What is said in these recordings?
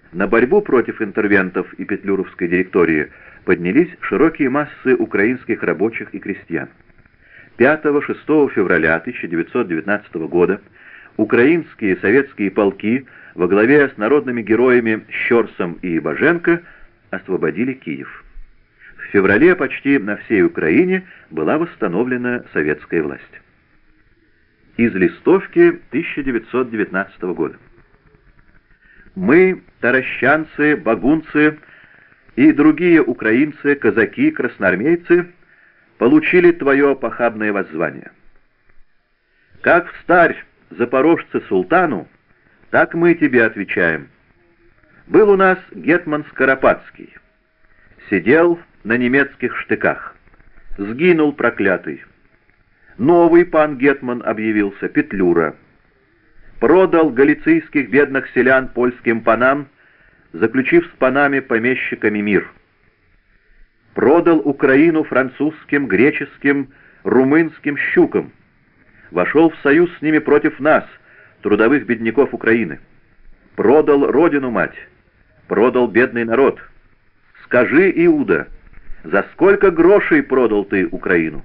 На борьбу против интервентов и петлюровской директории поднялись широкие массы украинских рабочих и крестьян. 5-6 февраля 1919 года украинские советские полки во главе с народными героями Щорсом и Боженко освободили Киев. В феврале почти на всей Украине была восстановлена советская власть. Из листовки 1919 года. Мы, таращанцы, багунцы и другие украинцы, казаки, красноармейцы, получили твое похабное воззвание. Как встарь запорожцы султану, так мы тебе отвечаем. Был у нас гетман Скоропадский, сидел на немецких штыках, сгинул проклятый. Новый пан гетман объявился, Петлюра. Продал галицийских бедных селян польским панам, заключив с панами помещиками мир. Продал Украину французским, греческим, румынским щукам. Вошел в союз с ними против нас, трудовых бедняков Украины. Продал родину-мать, продал бедный народ. Скажи, Иуда, за сколько грошей продал ты Украину?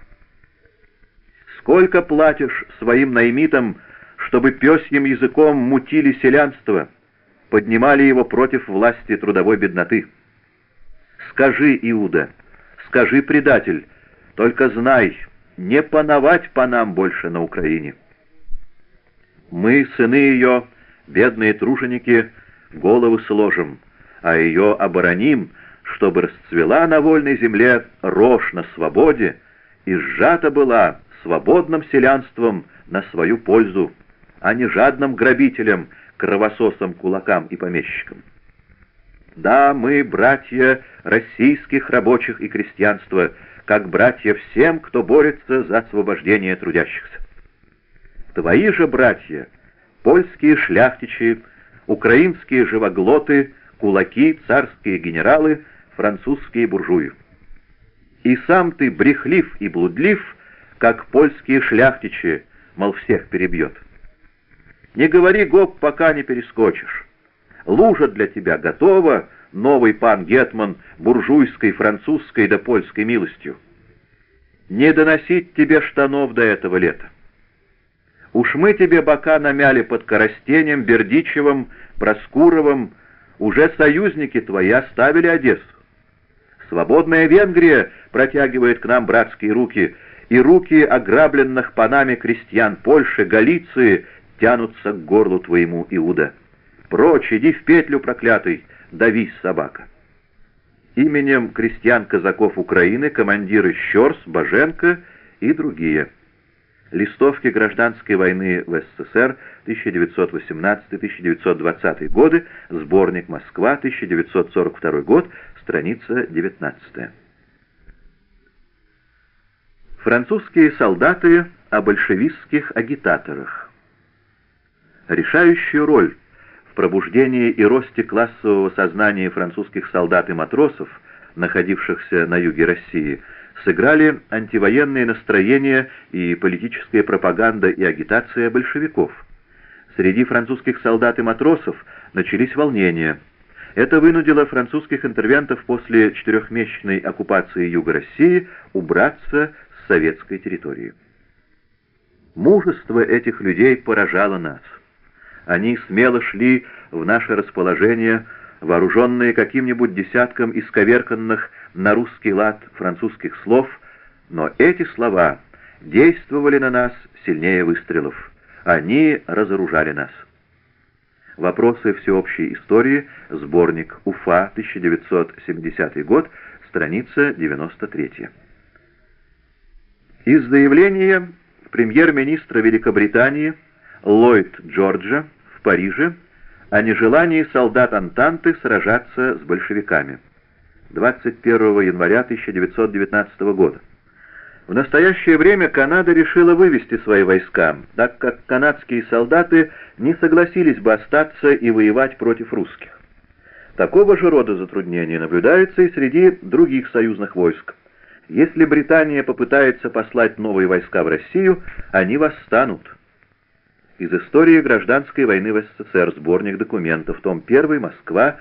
Сколько платишь своим наймитам, чтобы пёсьим языком мутили селянство, поднимали его против власти трудовой бедноты? Скажи, Иуда, скажи, предатель, только знай, не пановать по нам больше на Украине. Мы, сыны ее, бедные труженики, головы сложим, а ее обороним, чтобы расцвела на вольной земле рожь на свободе и сжата была свободным селянством на свою пользу, а не жадным грабителям, кровососам, кулакам и помещикам. Да, мы, братья российских рабочих и крестьянства, как братья всем, кто борется за освобождение трудящихся. Твои же братья, польские шляхтичи, украинские живоглоты, кулаки, царские генералы, французские буржуи. И сам ты брехлив и блудлив, как польские шляхтичи, мол, всех перебьет. Не говори гоп, пока не перескочишь. Лужа для тебя готова, новый пан гетман, буржуйской, французской да польской милостью. Не доносить тебе штанов до этого лета. Уж мы тебе бока намяли под Коростенем, Бердичевым, Проскуровым, уже союзники твои оставили Одессу. Свободная Венгрия протягивает к нам братские руки, и руки ограбленных панами крестьян Польши, Галиции тянутся к горлу твоему, Иуда. Прочь, иди в петлю, проклятый, давись, собака. Именем крестьян-казаков Украины командиры Щорс, Боженко и другие. Листовки гражданской войны в СССР 1918-1920 годы, сборник «Москва», 1942 год, страница 19. Французские солдаты о большевистских агитаторах. Решающую роль в пробуждении и росте классового сознания французских солдат и матросов, находившихся на юге России, сыграли антивоенные настроения и политическая пропаганда и агитация большевиков. Среди французских солдат и матросов начались волнения. Это вынудило французских интервентов после 4-месячной оккупации юга России убраться с советской территории. Мужество этих людей поражало нас. Они смело шли в наше расположение, вооруженные каким-нибудь десятком исковерканных на русский лад французских слов, но эти слова действовали на нас сильнее выстрелов. Они разоружали нас. Вопросы всеобщей истории, сборник Уфа, 1970 год, страница 93. Из заявления премьер-министра Великобритании Ллойд Джорджа в Париже о нежелании солдат Антанты сражаться с большевиками. 21 января 1919 года. В настоящее время Канада решила вывести свои войска, так как канадские солдаты не согласились бы остаться и воевать против русских. Такого же рода затруднения наблюдаются и среди других союзных войск. Если Британия попытается послать новые войска в Россию, они восстанут. Из истории гражданской войны в СССР. Сборник документов. Том 1. Москва.